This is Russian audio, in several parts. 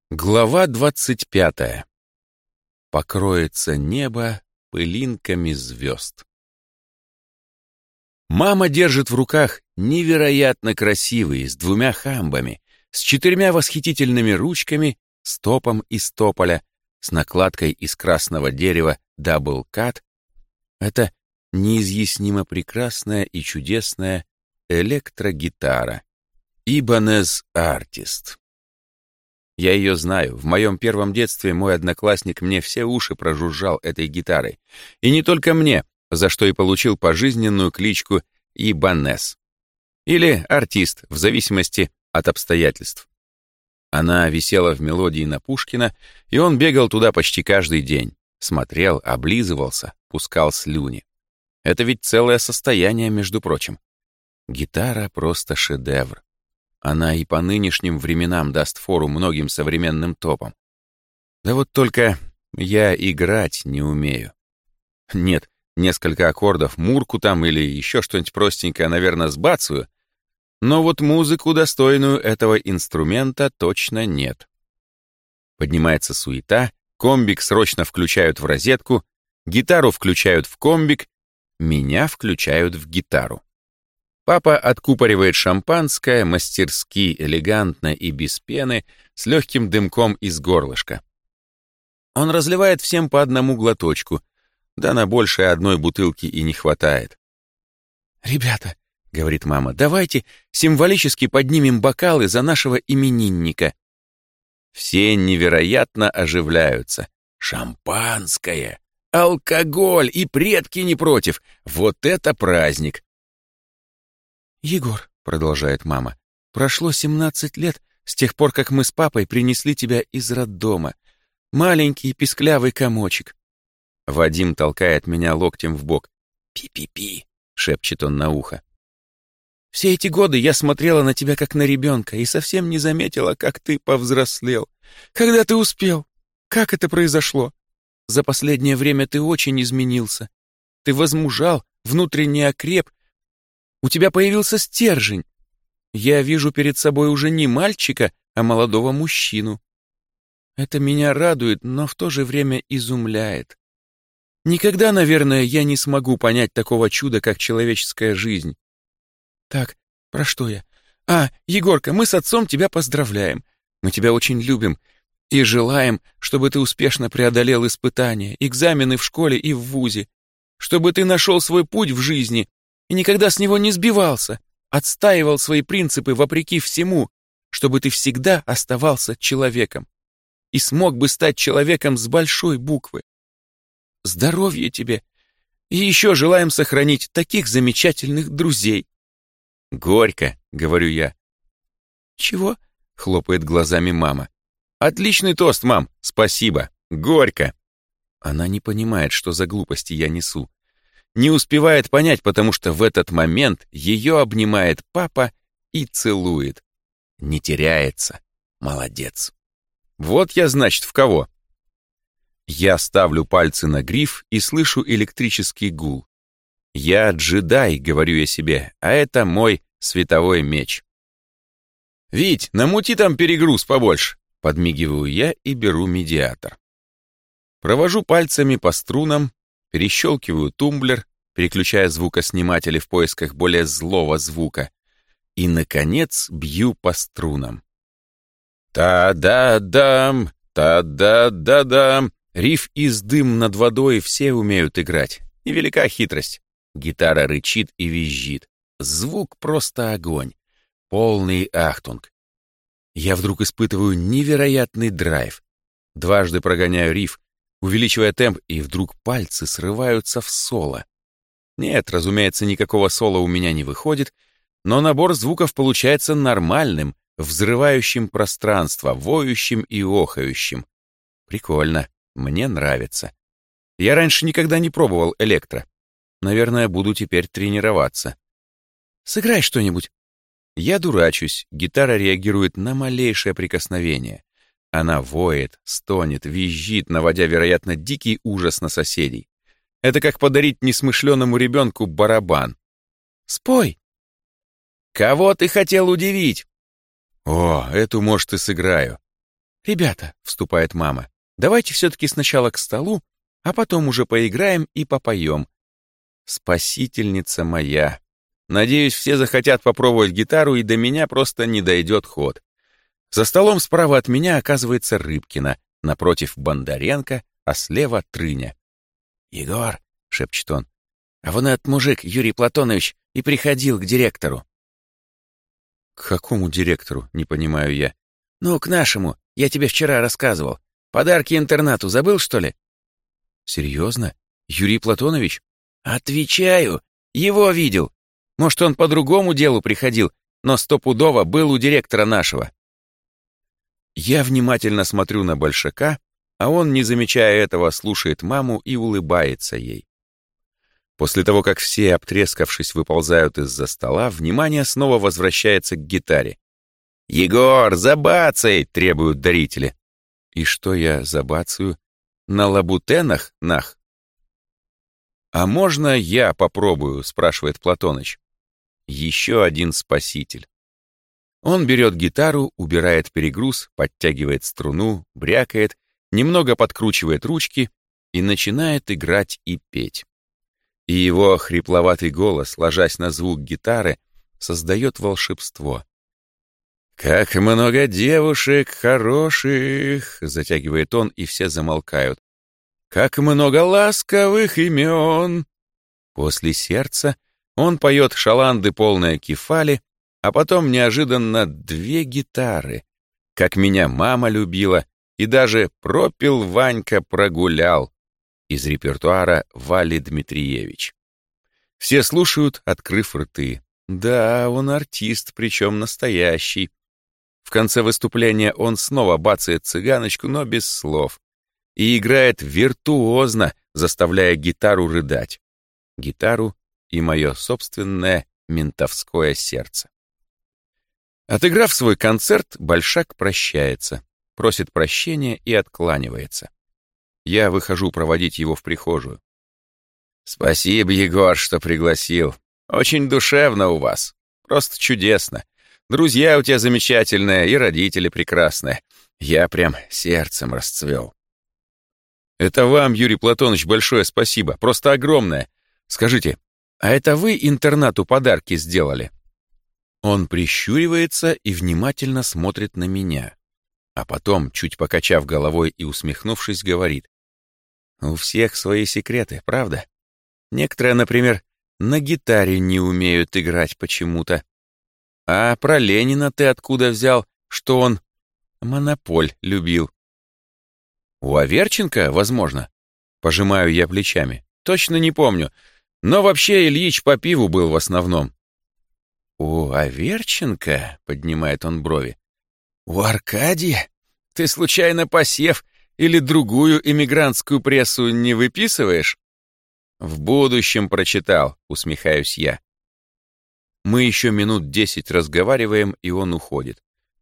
Глава 25. Покроется небо пылинками звезд. Мама держит в руках невероятно красивый, с 2 хамбами, с 4 восхитительными ручками, с топом из тополя, с накладкой из красного дерева Double Cut. Это неизъяснимо прекрасная и чудесная электрогитара. Ibanez Artist. Я ее знаю. В моем первом детстве мой одноклассник мне все уши прожужжал этой гитарой. И не только мне, за что и получил пожизненную кличку Ибанез. Или артист, в зависимости от обстоятельств. Она висела в мелодии на Пушкина, и он бегал туда почти каждый день. Смотрел, облизывался, пускал слюни. Это ведь целое состояние, между прочим. Гитара просто шедевр. Она и по нынешним временам даст фору многим современным топам. Да вот только я играть не умею. Нет, несколько аккордов, мурку там или еще что-нибудь простенькое, наверное, сбацаю, но вот музыку, достойную этого инструмента, точно нет. Поднимается суета, комбик срочно включают в розетку, гитару включают в комбик, меня включают в гитару. Папа откупоривает шампанское, мастерски, элегантно и без пены, с легким дымком из горлышка. Он разливает всем по одному глоточку, да на большее одной бутылки и не хватает. «Ребята», — говорит мама, — «давайте символически поднимем бокалы за нашего именинника». Все невероятно оживляются. Шампанское, алкоголь и предки не против. Вот это праздник! «Егор», — продолжает мама, — «прошло 17 лет с тех пор, как мы с папой принесли тебя из роддома. Маленький писклявый комочек». Вадим толкает меня локтем в бок. «Пи-пи-пи», — шепчет он на ухо. «Все эти годы я смотрела на тебя как на ребенка и совсем не заметила, как ты повзрослел. Когда ты успел? Как это произошло? За последнее время ты очень изменился. Ты возмужал, внутренне окреп. У тебя появился стержень. Я вижу перед собой уже не мальчика, а молодого мужчину. Это меня радует, но в то же время изумляет. Никогда, наверное, я не смогу понять такого чуда, как человеческая жизнь. Так, про что я? Егорка, мы с отцом тебя поздравляем. Мы тебя очень любим и желаем, чтобы ты успешно преодолел испытания, экзамены в школе и в вузе, чтобы ты нашел свой путь в жизни и никогда с него не сбивался, отстаивал свои принципы вопреки всему, чтобы ты всегда оставался человеком и смог бы стать человеком с большой буквы. Здоровья тебе! И еще желаем сохранить таких замечательных друзей. Горько, говорю я. Чего? Хлопает глазами мама. Отличный тост, мам, спасибо. Горько. Она не понимает, что за глупости я несу. Не успевает понять, потому что в этот момент ее обнимает папа и целует. Не теряется. Молодец. Вот я, значит, в кого. Я ставлю пальцы на гриф и слышу электрический гул. Я джедай, говорю я себе, а это мой световой меч. «Вить, намути там перегруз побольше», — подмигиваю я и беру медиатор. Провожу пальцами по струнам, перещелкиваю тумблер, переключая звукосниматели в поисках более злого звука, и, наконец, бью по струнам. Та-да-дам, та-да-да-дам. Риф из «Дым над водой» все умеют играть. Невелика хитрость. Гитара рычит и визжит. Звук просто огонь. Полный ахтунг. Я вдруг испытываю невероятный драйв. Дважды прогоняю риф, увеличивая темп, и вдруг пальцы срываются в соло. Нет, разумеется, никакого соло у меня не выходит, но набор звуков получается нормальным, взрывающим пространство, воющим и охающим. Прикольно, мне нравится. Я раньше никогда не пробовал электро. Наверное, буду теперь тренироваться. Сыграй что-нибудь. Я дурачусь, гитара реагирует на малейшее прикосновение. Она воет, стонет, визжит, наводя, вероятно, дикий ужас на соседей. Это как подарить несмышленному ребенку барабан. Спой. Кого ты хотел удивить? О, эту, может, и сыграю. «Ребята», — вступает мама, «давайте все-таки сначала к столу, а потом уже поиграем и попоем». Спасительница моя. Надеюсь, все захотят попробовать гитару, и до меня просто не дойдет ход. За столом справа от меня оказывается Рыбкина, напротив Бондаренко, а слева Трыня. «Егор», — шепчет он, «а вон этот мужик, Юрий Платонович, и приходил к директору». «К какому директору?» — не понимаю я. «Ну, к нашему. Я тебе вчера рассказывал. Подарки интернату забыл, что ли?» «Серьезно? Юрий Платонович?» «Отвечаю. Его видел. Может, он по другому делу приходил, но стопудово был у директора нашего». Я внимательно смотрю на Большака, а он, не замечая этого, слушает маму и улыбается ей. После того, как все, обтрескавшись, выползают из-за стола, внимание снова возвращается к гитаре. «Егор, забацай!» — требуют дарители. И что я забацаю? На лабутенах, нах? «А можно я попробую?» — спрашивает Платоныч. Еще один спаситель. Он берет гитару, убирает перегруз, подтягивает струну, брякает, немного подкручивает ручки и начинает играть и петь. И его хрипловатый голос, ложась на звук гитары, создает волшебство. «Как много девушек хороших!» — затягивает он, и все замолкают. «Как много ласковых имен!» После сердца он поет шаланды, полные кефали, а потом неожиданно 2 гитары, как меня мама любила, и даже пропил Ванька прогулял из репертуара Вали Дмитриевич. Все слушают, открыв рты. Да, он артист, причем настоящий. В конце выступления он снова бацает цыганочку, но без слов, и играет виртуозно, заставляя гитару рыдать. Гитару и мое собственное ментовское сердце. Отыграв свой концерт, Большак прощается, просит прощения и откланивается. Я выхожу проводить его в прихожую. «Спасибо, Егор, что пригласил. Очень душевно у вас. Просто чудесно. Друзья у тебя замечательные и родители прекрасные. Я прям сердцем расцвел». «Это вам, Юрий Платонович, большое спасибо. Просто огромное. Скажите, а это вы интернату подарки сделали?» Он прищуривается и внимательно смотрит на меня. А потом, чуть покачав головой и усмехнувшись, говорит: «У всех свои секреты, правда? Некоторые, например, на гитаре не умеют играть почему-то. А про Ленина ты откуда взял, что он монополь любил?» «У Аверченко, возможно?» Пожимаю я плечами. «Точно не помню. Но вообще Ильич по пиву был в основном». «У Аверченко?» — поднимает он брови. «У Аркадия? Ты случайно посев или другую эмигрантскую прессу не выписываешь?» «В будущем прочитал», — усмехаюсь я. Мы еще минут 10 разговариваем, и он уходит.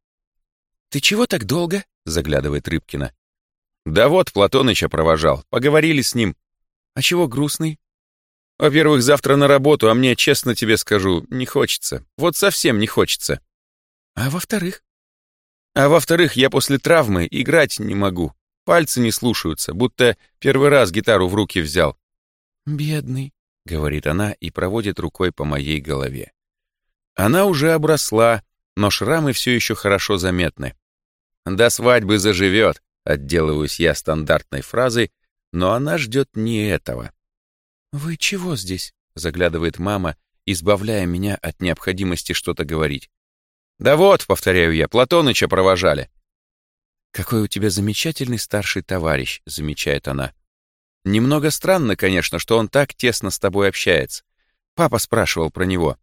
«Ты чего так долго?» — заглядывает Рыбкина. «Да вот, Платоныча провожал. Поговорили с ним». «А чего грустный?» «Во-первых, завтра на работу, а мне, честно тебе скажу, не хочется. Вот совсем не хочется». «А во-вторых?» «А во-вторых, я после травмы играть не могу. Пальцы не слушаются, будто первый раз гитару в руки взял». «Бедный», — говорит она и проводит рукой по моей голове. Она уже обросла, но шрамы все еще хорошо заметны. «До свадьбы заживет», — отделываюсь я стандартной фразой, но она ждет не этого. «Вы чего здесь?» — заглядывает мама, избавляя меня от необходимости что-то говорить. «Да вот», — повторяю я, — «Платоныча провожали». «Какой у тебя замечательный старший товарищ», — замечает она. «Немного странно, конечно, что он так тесно с тобой общается. Папа спрашивал про него».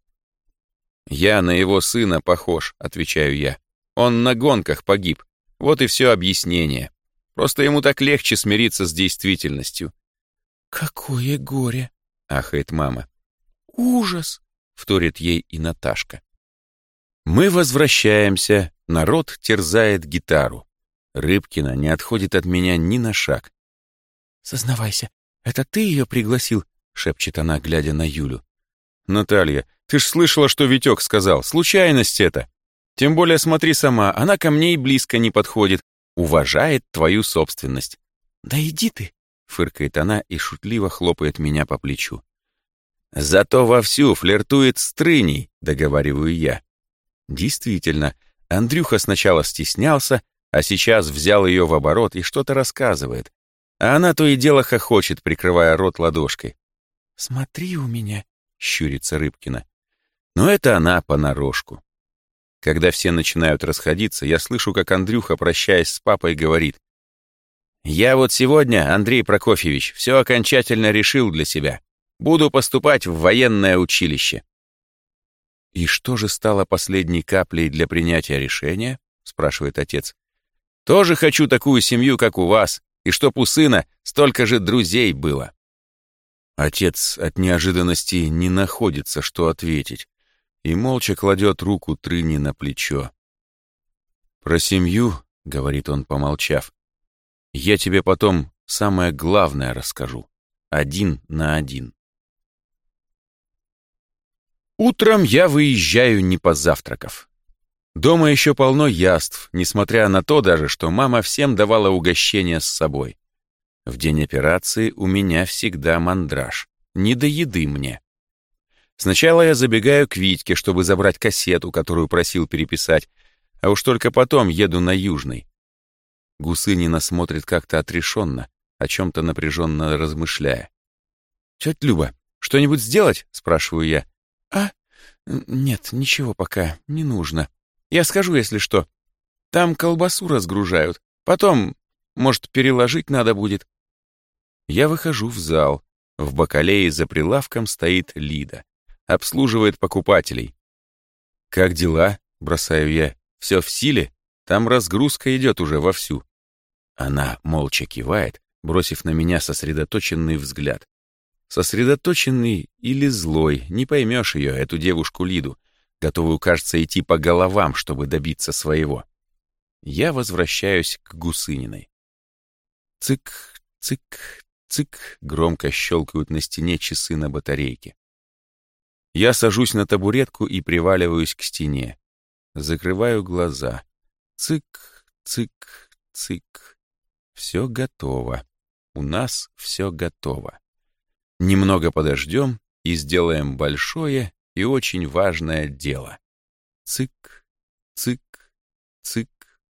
«Я на его сына похож», — отвечаю я. «Он на гонках погиб. Вот и все объяснение. Просто ему так легче смириться с действительностью». «Какое горе!» — ахает мама. «Ужас!» — вторит ей и Наташка. Мы возвращаемся, народ терзает гитару. Рыбкина не отходит от меня ни на шаг. «Сознавайся, это ты ее пригласил?» — шепчет она, глядя на Юлю. «Наталья, ты ж слышала, что Витек сказал. Случайность это. Тем более смотри сама, она ко мне и близко не подходит. уважает твою собственность. «Да иди ты!» — фыркает она и шутливо хлопает меня по плечу. «Зато вовсю флиртует с Трыней», — договариваю я. Действительно, Андрюха сначала стеснялся, а сейчас взял ее в оборот и что-то рассказывает. А она то и дело хохочет, прикрывая рот ладошкой. «Смотри у меня», — щурится Рыбкина. Но это она понарошку. Когда все начинают расходиться, я слышу, как Андрюха, прощаясь с папой, говорит: «Я вот сегодня, Андрей Прокофьевич, все окончательно решил для себя. Буду поступать в военное училище». «И что же стало последней каплей для принятия решения?» — спрашивает отец. «Тоже хочу такую семью, как у вас, и чтоб у сына столько же друзей было». Отец от неожиданности не находится, что ответить, и молча кладет руку Трыни на плечо. «Про семью, — говорит он, помолчав, — я тебе потом самое главное расскажу, 1 на 1. Утром я выезжаю, не позавтракав. Дома еще полно яств, несмотря на то даже, что мама всем давала угощения с собой. В день операции у меня всегда мандраж, не до еды мне. Сначала я забегаю к Витьке, чтобы забрать кассету, которую просил переписать, а уж только потом еду на Южный. Гусынина смотрит как-то отрешенно, о чем-то напряженно размышляя. «Тетя Люба, что-нибудь сделать?» — спрашиваю я. «А? Нет, ничего пока, не нужно. Я скажу, если что. Там колбасу разгружают. Потом, может, переложить надо будет». Я выхожу в зал. В бакалее за прилавком стоит Лида. Обслуживает покупателей. «Как дела?» — бросаю я. «Все в силе? Там разгрузка идет уже вовсю». Она молча кивает, бросив на меня сосредоточенный взгляд. Сосредоточенный или злой, не поймешь ее, эту девушку Лиду, готовую, кажется, идти по головам, чтобы добиться своего. Я возвращаюсь к Гусыниной. Цик, цик, цик, громко щелкают на стене часы на батарейке. Я сажусь на табуретку и приваливаюсь к стене. Закрываю глаза. Цик, цик, цик. Все готово. У нас все готово. Немного подождем и сделаем большое и очень важное дело. Цик, цик, цик.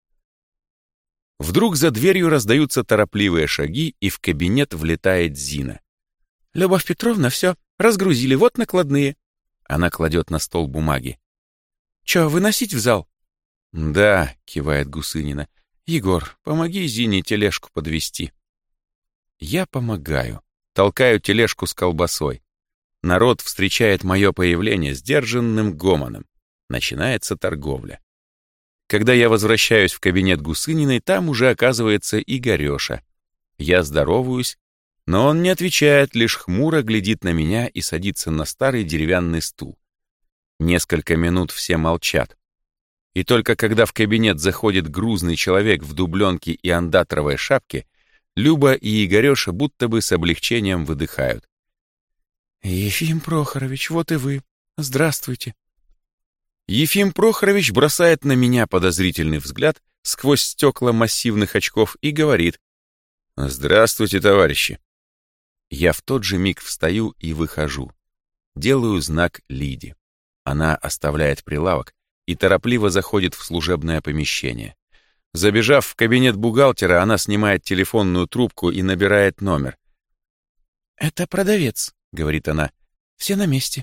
Вдруг за дверью раздаются торопливые шаги, и в кабинет влетает Зина. «Любовь Петровна, все, разгрузили, вот накладные». Она кладет на стол бумаги. «Че, выносить в зал?» «Да», — кивает Гусынина. «Егор, помоги Зине тележку подвести». Я помогаю. Толкаю тележку с колбасой. Народ встречает мое появление сдержанным гомоном. Начинается торговля. Когда я возвращаюсь в кабинет Гусыниной, там уже оказывается Игорёша. Я здороваюсь, но он не отвечает, лишь хмуро глядит на меня и садится на старый деревянный стул. Несколько минут все молчат. И только когда в кабинет заходит грузный человек в дубленке и андатровой шапке, Люба и Игорёша будто бы с облегчением выдыхают. «Ефим Прохорович, вот и вы. Здравствуйте». Ефим Прохорович бросает на меня подозрительный взгляд сквозь стекла массивных очков и говорит: «Здравствуйте, товарищи». Я в тот же миг встаю и выхожу. Делаю знак Лиде. Она оставляет прилавок и торопливо заходит в служебное помещение. Забежав в кабинет бухгалтера, она снимает телефонную трубку и набирает номер. «Это продавец», — говорит она. «Все на месте».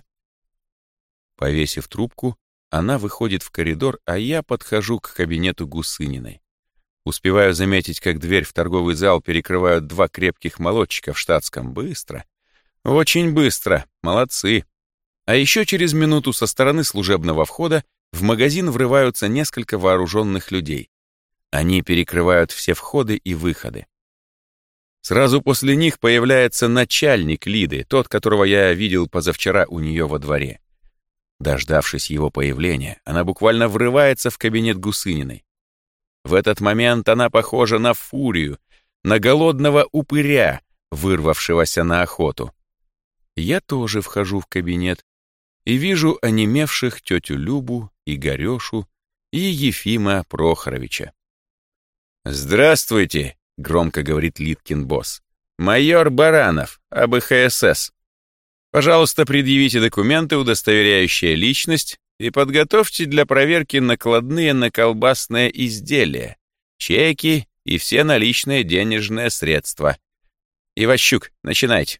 Повесив трубку, она выходит в коридор, а я подхожу к кабинету Гусыниной. Успеваю заметить, как дверь в торговый зал перекрывают 2 крепких молодчика в штатском. Быстро. Очень быстро. Молодцы. А еще через минуту со стороны служебного входа в магазин врываются несколько вооруженных людей. Они перекрывают все входы и выходы. Сразу после них появляется начальник Лиды, тот, которого я видел позавчера у нее во дворе. Дождавшись его появления, она буквально врывается в кабинет Гусыниной. В этот момент она похожа на фурию, на голодного упыря, вырвавшегося на охоту. Я тоже вхожу в кабинет и вижу онемевших тетю Любу, Игорёшу и Ефима Прохоровича. «Здравствуйте», — громко говорит Литкин-босс. «Майор Баранов, АБХСС. Пожалуйста, предъявите документы, удостоверяющие личность, и подготовьте для проверки накладные на колбасное изделие, чеки и все наличные денежные средства. Иващук, начинайте».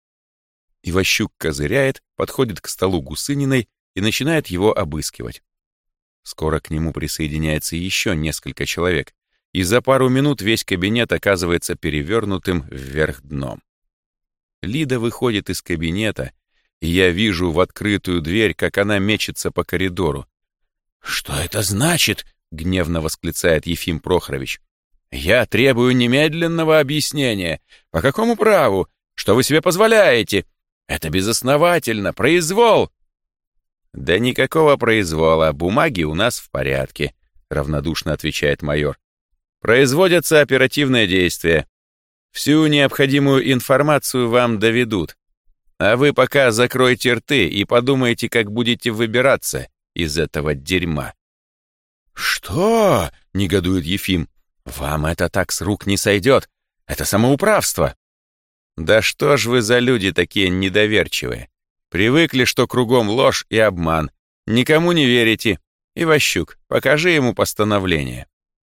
Иващук козыряет, подходит к столу Гусыниной и начинает его обыскивать. Скоро к нему присоединяется еще несколько человек, и за пару минут весь кабинет оказывается перевернутым вверх дном. Лида выходит из кабинета, и я вижу в открытую дверь, как она мечется по коридору. «Что это значит?» — гневно восклицает Ефим Прохорович. «Я требую немедленного объяснения. По какому праву? Что вы себе позволяете? Это безосновательно, произвол!» «Да никакого произвола, бумаги у нас в порядке», — равнодушно отвечает майор. «Производятся оперативные действия. Всю необходимую информацию вам доведут. А вы пока закройте рты и подумайте, как будете выбираться из этого дерьма». «Что?» — негодует Ефим. «Вам это так с рук не сойдет. Это самоуправство». «Да что ж вы за люди такие недоверчивые? Привыкли, что кругом ложь и обман. Никому не верите. Иващук, покажи ему постановление».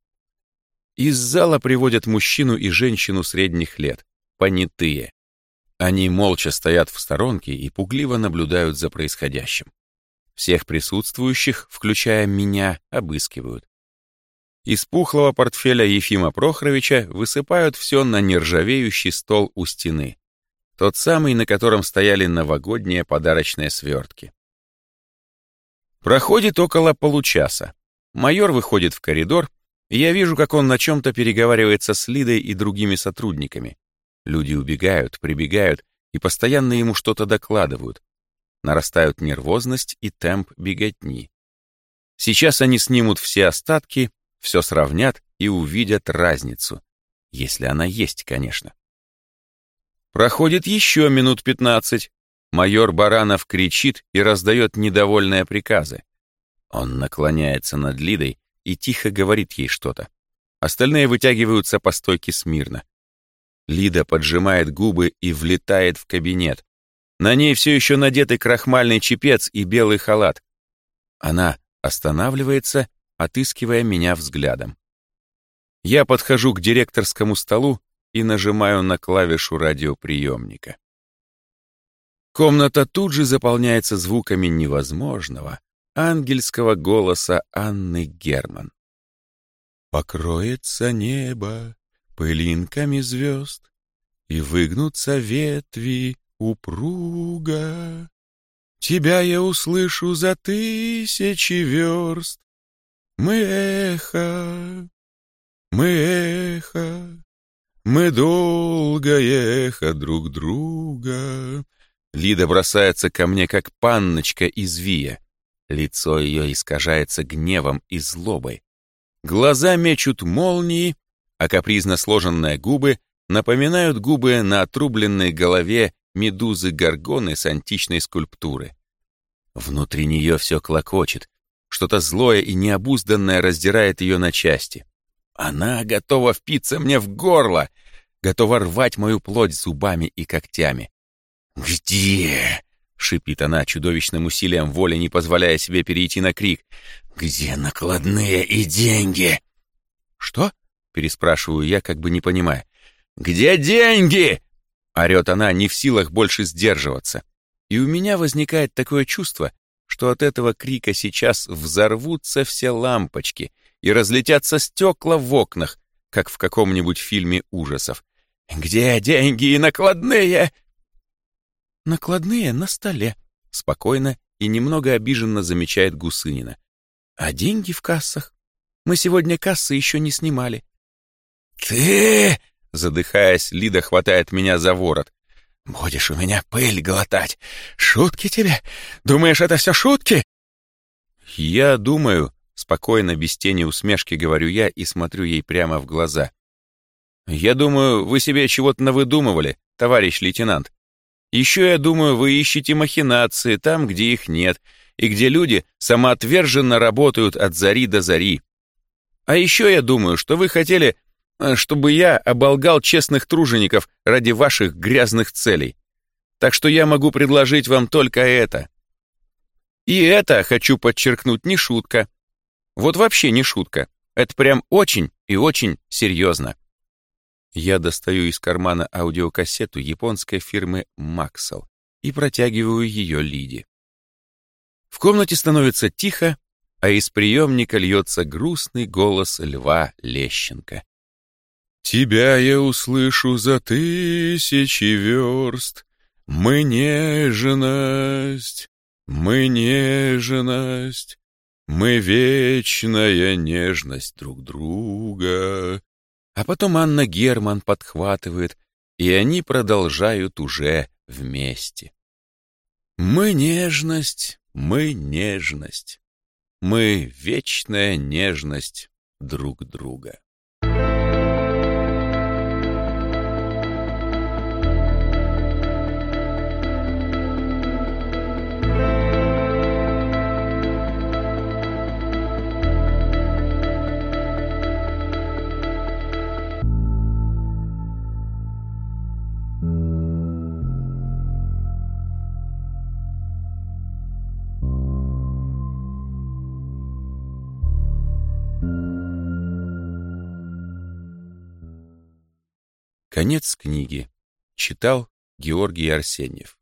Из зала приводят мужчину и женщину средних лет, понятые. Они молча стоят в сторонке и пугливо наблюдают за происходящим. Всех присутствующих, включая меня, обыскивают. Из пухлого портфеля Ефима Прохоровича высыпают все на нержавеющий стол у стены. Тот самый, на котором стояли новогодние подарочные свертки. Проходит около получаса. Майор выходит в коридор, и я вижу, как он на чем-то переговаривается с Лидой и другими сотрудниками. Люди убегают, прибегают и постоянно ему что-то докладывают. Нарастают нервозность и темп беготни. Сейчас они снимут все остатки, все сравнят и увидят разницу. Если она есть, конечно. Проходит еще минут 15. Майор Баранов кричит и раздает недовольные приказы. Он наклоняется над Лидой и тихо говорит ей что-то. Остальные вытягиваются по стойке смирно. Лида поджимает губы и влетает в кабинет. На ней все еще надетый крахмальный чепец и белый халат. Она останавливается, отыскивая меня взглядом. Я подхожу к директорскому столу и нажимаю на клавишу радиоприемника. Комната тут же заполняется звуками невозможного, ангельского голоса Анны Герман. «Покроется небо пылинками звезд, и выгнутся ветви упруго. Тебя я услышу за 1000 верст. Мы эхо, мы долгое эхо друг друга». Лида бросается ко мне, как панночка из Вия. Лицо ее искажается гневом и злобой. Глаза мечут молнии, а капризно сложенные губы напоминают губы на отрубленной голове медузы Горгоны с античной скульптуры. Внутри нее все клокочет, что-то злое и необузданное раздирает ее на части. Она готова впиться мне в горло, готова рвать мою плоть зубами и когтями. «Где?» — шипит она чудовищным усилием воли, не позволяя себе перейти на крик. «Где накладные и деньги?» «Что?» — переспрашиваю я, как бы не понимая. «Где деньги?» — орет она, не в силах больше сдерживаться. И у меня возникает такое чувство, что от этого крика сейчас взорвутся все лампочки и разлетятся стекла в окнах, как в каком-нибудь фильме ужасов. «Где деньги и накладные?» «Накладные на столе», — спокойно и немного обиженно замечает Гусынина. «А деньги в кассах. Мы сегодня кассы еще не снимали». «Ты!» — задыхаясь, Лида хватает меня за ворот. «Будешь у меня пыль глотать. Шутки тебе? Думаешь, это все шутки?» «Я думаю», — спокойно, без тени усмешки говорю я и смотрю ей прямо в глаза. «Я думаю, вы себе чего-то навыдумывали, товарищ лейтенант. Еще я думаю, вы ищете махинации там, где их нет, и где люди самоотверженно работают от зари до зари. А еще я думаю, что вы хотели чтобы я оболгал честных тружеников ради ваших грязных целей. Так что я могу предложить вам только это. И это, хочу подчеркнуть, не шутка. Вот вообще не шутка. Это прям очень и очень серьезно. Я достаю из кармана аудиокассету японской фирмы Maxell и протягиваю ее Лиде. В комнате становится тихо, а из приемника льется грустный голос Льва Лещенко. «Тебя я услышу за тысячи верст. Мы нежность, мы нежность, мы вечная нежность друг друга». А потом Анна Герман подхватывает, и они продолжают уже вместе. Мы нежность, мы нежность, мы вечная нежность друг друга. Конец книги. Читал Георгий Арсеньев.